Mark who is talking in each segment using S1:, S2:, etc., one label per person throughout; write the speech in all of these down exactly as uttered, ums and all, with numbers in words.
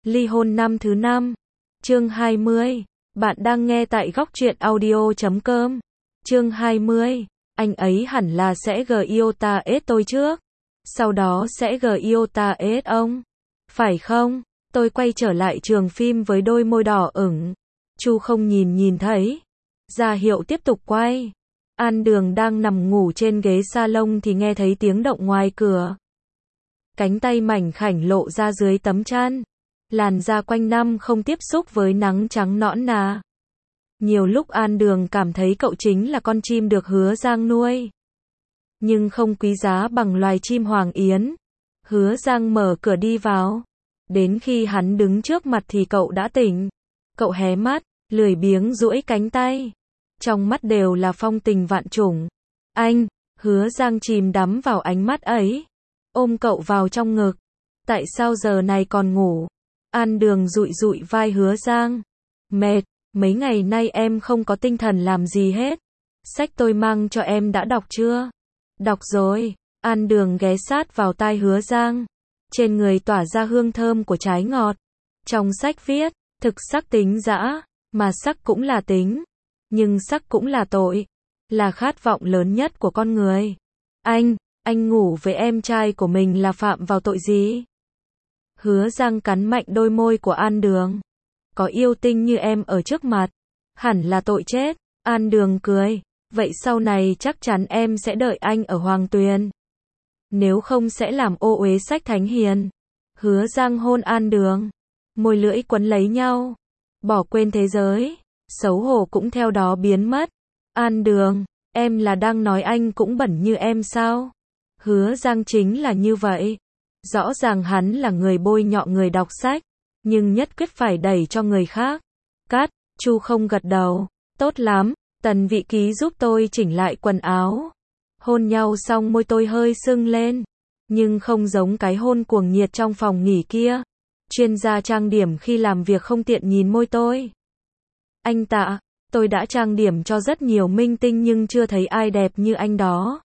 S1: Ly hôn năm thứ năm. Chương hai mươi. Bạn đang nghe tại góc truyện audio chấm com. Chương hai mươi. Anh ấy hẳn là sẽ giota ết tôi trước. Sau đó sẽ giota ết ông. Phải không? Tôi quay trở lại trường phim với đôi môi đỏ ửng. Chu không nhìn nhìn thấy. Ra hiệu tiếp tục quay. An Đường đang nằm ngủ trên ghế salon thì nghe thấy tiếng động ngoài cửa. Cánh tay mảnh khảnh lộ ra dưới tấm chăn. Làn da quanh năm không tiếp xúc với nắng trắng nõn nà. Nhiều lúc An Đường cảm thấy cậu chính là con chim được Hứa Giang nuôi. Nhưng không quý giá bằng loài chim hoàng yến. Hứa Giang mở cửa đi vào. Đến khi hắn đứng trước mặt thì cậu đã tỉnh. Cậu hé mắt, lười biếng duỗi cánh tay. Trong mắt đều là phong tình vạn trùng. Anh, Hứa Giang chìm đắm vào ánh mắt ấy. Ôm cậu vào trong ngực. Tại sao giờ này còn ngủ? An Đường dụi dụi vai Hứa Giang. Mệt, mấy ngày nay em không có tinh thần làm gì hết. Sách tôi mang cho em đã đọc chưa? Đọc rồi. An Đường ghé sát vào tai Hứa Giang. Trên người tỏa ra hương thơm của trái ngọt. Trong sách viết, thực sắc tính dã, mà sắc cũng là tính. Nhưng sắc cũng là tội. Là khát vọng lớn nhất của con người. Anh, anh ngủ với em trai của mình là phạm vào tội gì? Hứa Giang cắn mạnh đôi môi của An Đường. Có yêu tinh như em ở trước mặt, hẳn là tội chết. An Đường cười. Vậy sau này chắc chắn em sẽ đợi anh ở Hoàng Tuyền. Nếu không sẽ làm ô uế sách thánh hiền. Hứa Giang hôn An Đường. Môi lưỡi quấn lấy nhau. Bỏ quên thế giới. Xấu hổ cũng theo đó biến mất. An Đường, em là đang nói anh cũng bẩn như em sao? Hứa Giang chính là như vậy. Rõ ràng hắn là người bôi nhọ người đọc sách, nhưng nhất quyết phải đẩy cho người khác. Cắt, Chu không gật đầu. Tốt lắm, Tần vị ký giúp tôi chỉnh lại quần áo. Hôn nhau xong môi tôi hơi sưng lên, nhưng không giống cái hôn cuồng nhiệt trong phòng nghỉ kia. Chuyên gia trang điểm khi làm việc không tiện nhìn môi tôi. Anh Tạ, tôi đã trang điểm cho rất nhiều minh tinh nhưng chưa thấy ai đẹp như anh đó.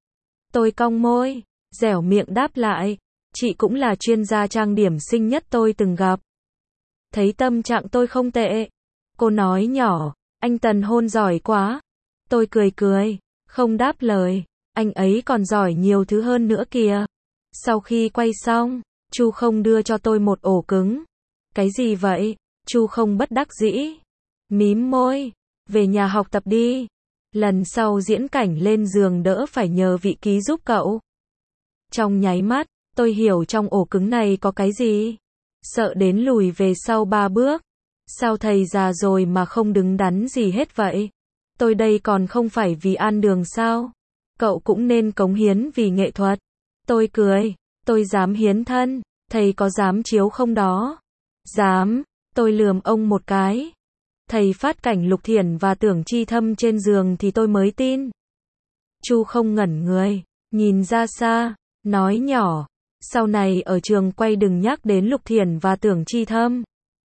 S1: Tôi cong môi, dẻo miệng đáp lại. Chị cũng là chuyên gia trang điểm xinh nhất tôi từng gặp. Thấy tâm trạng tôi không tệ. Cô nói nhỏ, anh Tần hôn giỏi quá. Tôi cười cười, không đáp lời. Anh ấy còn giỏi nhiều thứ hơn nữa kìa. Sau khi quay xong, Chu không đưa cho tôi một ổ cứng. Cái gì vậy? Chu không bất đắc dĩ. Mím môi. Về nhà học tập đi. Lần sau diễn cảnh lên giường đỡ phải nhờ vị ký giúp cậu. Trong nháy mắt, tôi hiểu trong ổ cứng này có cái gì. Sợ đến lùi về sau ba bước. Sao thầy già rồi mà không đứng đắn gì hết vậy? Tôi đây còn không phải vì An Đường sao? Cậu cũng nên cống hiến vì nghệ thuật. Tôi cười. Tôi dám hiến thân. Thầy có dám chiếu không đó? Dám. Tôi lườm ông một cái. Thầy phát cảnh Lục Thiển và Tưởng Chi Thâm trên giường thì tôi mới tin. Chu không ngẩn người. Nhìn ra xa. Nói nhỏ. Sau này ở trường quay đừng nhắc đến Lục Thiển và Tưởng Chi Thâm.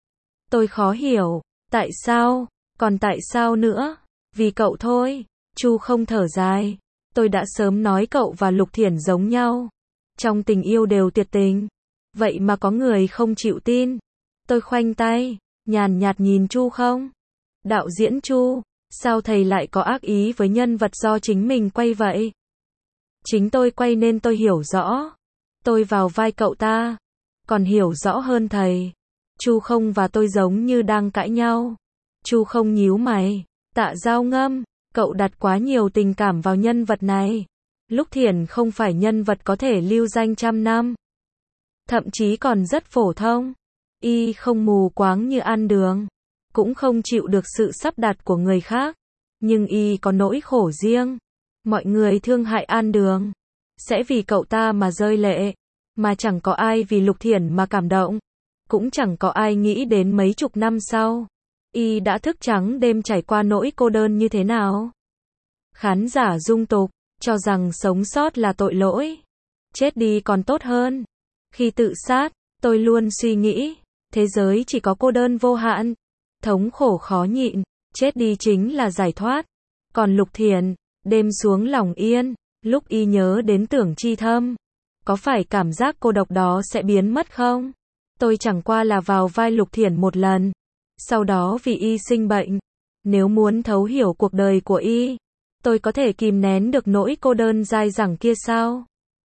S1: Tôi khó hiểu. Tại sao? Còn tại sao nữa? Vì cậu thôi. Chu không thở dài. Tôi đã sớm nói cậu và Lục Thiển giống nhau. Trong tình yêu đều tuyệt tình. Vậy mà có người không chịu tin. Tôi khoanh tay, nhàn nhạt nhìn Chu không. Đạo diễn Chu, sao thầy lại có ác ý với nhân vật do chính mình quay vậy? Chính tôi quay nên tôi hiểu rõ. Tôi vào vai cậu ta, còn hiểu rõ hơn thầy. Chu không và tôi giống như đang cãi nhau. Chu không nhíu mày. Tạ Giao Ngâm, cậu đặt quá nhiều tình cảm vào nhân vật này. Lục Thiển không phải nhân vật có thể lưu danh trăm năm. Thậm chí còn rất phổ thông. Y không mù quáng như An Đường. Cũng không chịu được sự sắp đặt của người khác. Nhưng Y có nỗi khổ riêng. Mọi người thương hại An Đường. Sẽ vì cậu ta mà rơi lệ. Mà chẳng có ai vì Lục Thiển mà cảm động. Cũng chẳng có ai nghĩ đến mấy chục năm sau. Y đã thức trắng đêm trải qua nỗi cô đơn như thế nào. Khán giả dung tục, cho rằng sống sót là tội lỗi. Chết đi còn tốt hơn. Khi tự sát, tôi luôn suy nghĩ, thế giới chỉ có cô đơn vô hạn. Thống khổ khó nhịn, chết đi chính là giải thoát. Còn Lục Thiển, đêm xuống lòng yên, lúc Y nhớ đến Tưởng Chi Thâm. Có phải cảm giác cô độc đó sẽ biến mất không? Tôi chẳng qua là vào vai Lục Thiển một lần. Sau đó vì y sinh bệnh. Nếu muốn thấu hiểu cuộc đời của y, tôi có thể kìm nén được nỗi cô đơn dai dẳng kia sao?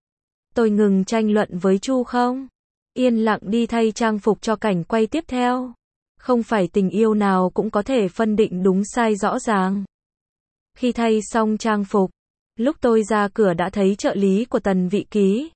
S1: Tôi ngừng tranh luận với Chu không? Yên lặng đi thay trang phục cho cảnh quay tiếp theo. Không phải tình yêu nào cũng có thể phân định đúng sai rõ ràng. Khi thay xong trang phục, lúc tôi ra cửa đã thấy trợ lý của Tần Vị Ký.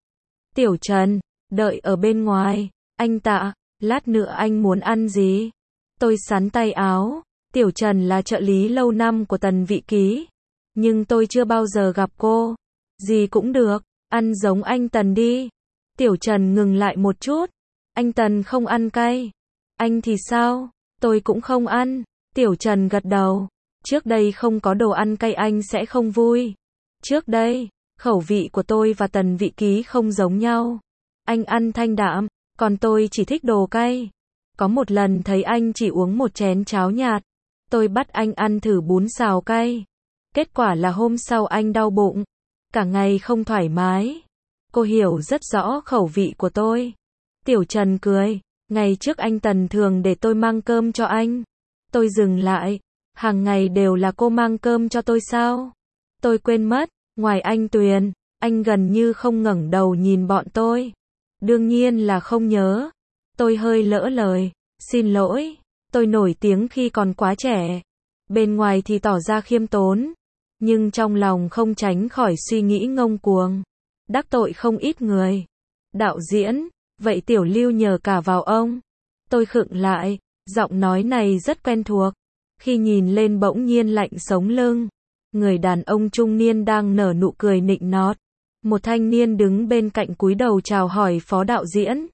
S1: Tiểu Trần, đợi ở bên ngoài. Anh Tạ, lát nữa anh muốn ăn gì? Tôi xắn tay áo. Tiểu Trần là trợ lý lâu năm của Tần Vị Ký. Nhưng tôi chưa bao giờ gặp cô. Gì cũng được, ăn giống anh Tần đi. Tiểu Trần ngừng lại một chút. Anh Tần không ăn cay. Anh thì sao? Tôi cũng không ăn. Tiểu Trần gật đầu. Trước đây không có đồ ăn cay anh sẽ không vui. Trước đây, khẩu vị của tôi và Tần Vị Ký không giống nhau. Anh ăn thanh đạm, còn tôi chỉ thích đồ cay. Có một lần thấy anh chỉ uống một chén cháo nhạt. Tôi bắt anh ăn thử bún xào cay. Kết quả là hôm sau anh đau bụng. Cả ngày không thoải mái. Cô hiểu rất rõ khẩu vị của tôi. Tiểu Trần cười. Ngày trước anh Tần thường để tôi mang cơm cho anh. Tôi dừng lại. Hàng ngày đều là cô mang cơm cho tôi sao? Tôi quên mất. Ngoài anh Tuyền, anh gần như không ngẩng đầu nhìn bọn tôi. Đương nhiên là không nhớ. Tôi hơi lỡ lời. Xin lỗi. Tôi nổi tiếng khi còn quá trẻ. Bên ngoài thì tỏ ra khiêm tốn. Nhưng trong lòng không tránh khỏi suy nghĩ ngông cuồng. Đắc tội không ít người. Đạo diễn, vậy Tiểu Lưu nhờ cả vào ông. Tôi khựng lại. Giọng nói này rất quen thuộc. Khi nhìn lên bỗng nhiên lạnh sống lưng. Người đàn ông trung niên đang nở nụ cười nịnh nọt. Một thanh niên đứng bên cạnh cúi đầu chào hỏi phó đạo diễn.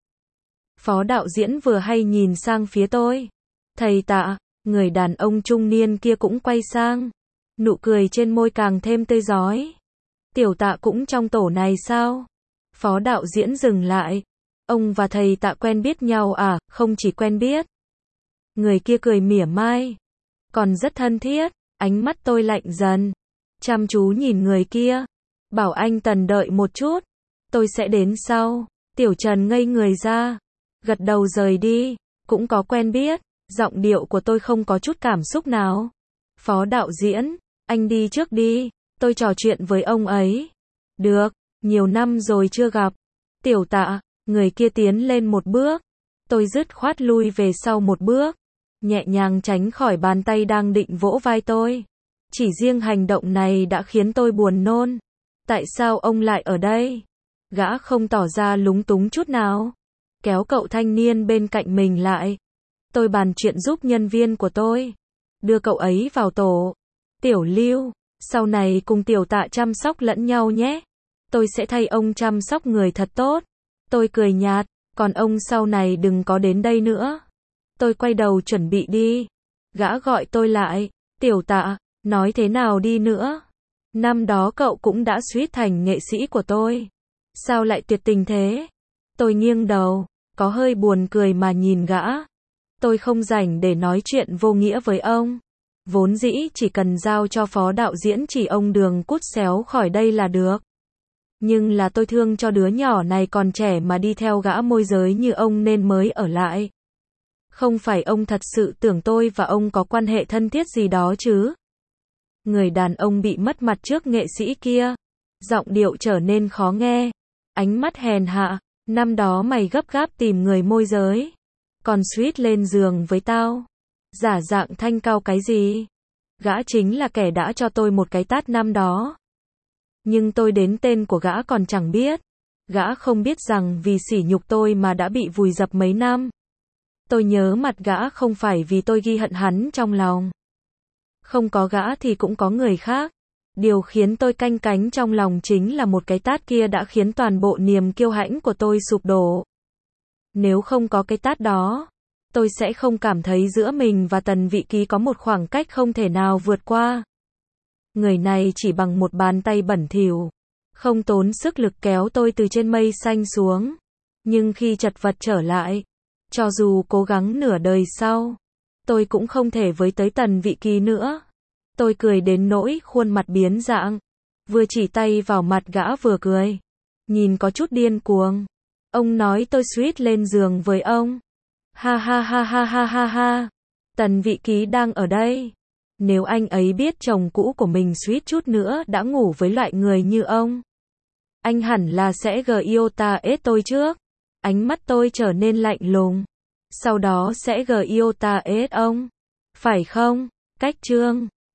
S1: Phó đạo diễn vừa hay nhìn sang phía tôi. Thầy Tạ, người đàn ông trung niên kia cũng quay sang. Nụ cười trên môi càng thêm tươi rói. Tiểu Tạ cũng trong tổ này sao? Phó đạo diễn dừng lại. Ông và thầy Tạ quen biết nhau à? Không chỉ quen biết. Người kia cười mỉa mai. Còn rất thân thiết. Ánh mắt tôi lạnh dần. Chăm chú nhìn người kia. Bảo anh Tần đợi một chút. Tôi sẽ đến sau. Tiểu Trần ngây người ra. Gật đầu rời đi. Cũng có quen biết. Giọng điệu của tôi không có chút cảm xúc nào. Phó đạo diễn, anh đi trước đi. Tôi trò chuyện với ông ấy. Được, nhiều năm rồi chưa gặp. Tiểu Tạ, người kia tiến lên một bước. Tôi dứt khoát lui về sau một bước. Nhẹ nhàng tránh khỏi bàn tay đang định vỗ vai tôi. Chỉ riêng hành động này đã khiến tôi buồn nôn. Tại sao ông lại ở đây? Gã không tỏ ra lúng túng chút nào. Kéo cậu thanh niên bên cạnh mình lại. Tôi bàn chuyện giúp nhân viên của tôi. Đưa cậu ấy vào tổ. Tiểu Lưu, sau này cùng Tiểu Tạ chăm sóc lẫn nhau nhé. Tôi sẽ thay ông chăm sóc người thật tốt. Tôi cười nhạt, còn ông sau này đừng có đến đây nữa. Tôi quay đầu chuẩn bị đi. Gã gọi tôi lại. Tiểu Tạ, nói thế nào đi nữa? Năm đó cậu cũng đã suýt thành nghệ sĩ của tôi. Sao lại tuyệt tình thế? Tôi nghiêng đầu, có hơi buồn cười mà nhìn gã. Tôi không rảnh để nói chuyện vô nghĩa với ông. Vốn dĩ chỉ cần giao cho phó đạo diễn chỉ ông đường cút xéo khỏi đây là được. Nhưng là tôi thương cho đứa nhỏ này còn trẻ mà đi theo gã môi giới như ông nên mới ở lại. Không phải ông thật sự tưởng tôi và ông có quan hệ thân thiết gì đó chứ? Người đàn ông bị mất mặt trước nghệ sĩ kia. Giọng điệu trở nên khó nghe. Ánh mắt hèn hạ. Năm đó mày gấp gáp tìm người môi giới. Còn suýt lên giường với tao. Giả dạng thanh cao cái gì? Gã chính là kẻ đã cho tôi một cái tát năm đó. Nhưng tôi đến tên của gã còn chẳng biết. Gã không biết rằng vì sỉ nhục tôi mà đã bị vùi dập mấy năm. Tôi nhớ mặt gã không phải vì tôi ghi hận hắn trong lòng. Không có gã thì cũng có người khác. Điều khiến tôi canh cánh trong lòng chính là một cái tát kia đã khiến toàn bộ niềm kiêu hãnh của tôi sụp đổ. Nếu không có cái tát đó, tôi sẽ không cảm thấy giữa mình và Tần Vị Ký có một khoảng cách không thể nào vượt qua. Người này chỉ bằng một bàn tay bẩn thỉu, không tốn sức lực kéo tôi từ trên mây xanh xuống. Nhưng khi chật vật trở lại, cho dù cố gắng nửa đời sau, tôi cũng không thể với tới Tần Vị Ký nữa. Tôi cười đến nỗi khuôn mặt biến dạng, vừa chỉ tay vào mặt gã vừa cười, nhìn có chút điên cuồng. Ông nói tôi suýt lên giường với ông. Ha ha ha ha ha ha ha. Tần Vị Ký đang ở đây. Nếu anh ấy biết chồng cũ của mình suýt chút nữa đã ngủ với loại người như ông, anh hẳn là sẽ giota ết tôi trước. Ánh mắt tôi trở nên lạnh lùng. Sau đó sẽ giota ết ông. Phải không? Cách chương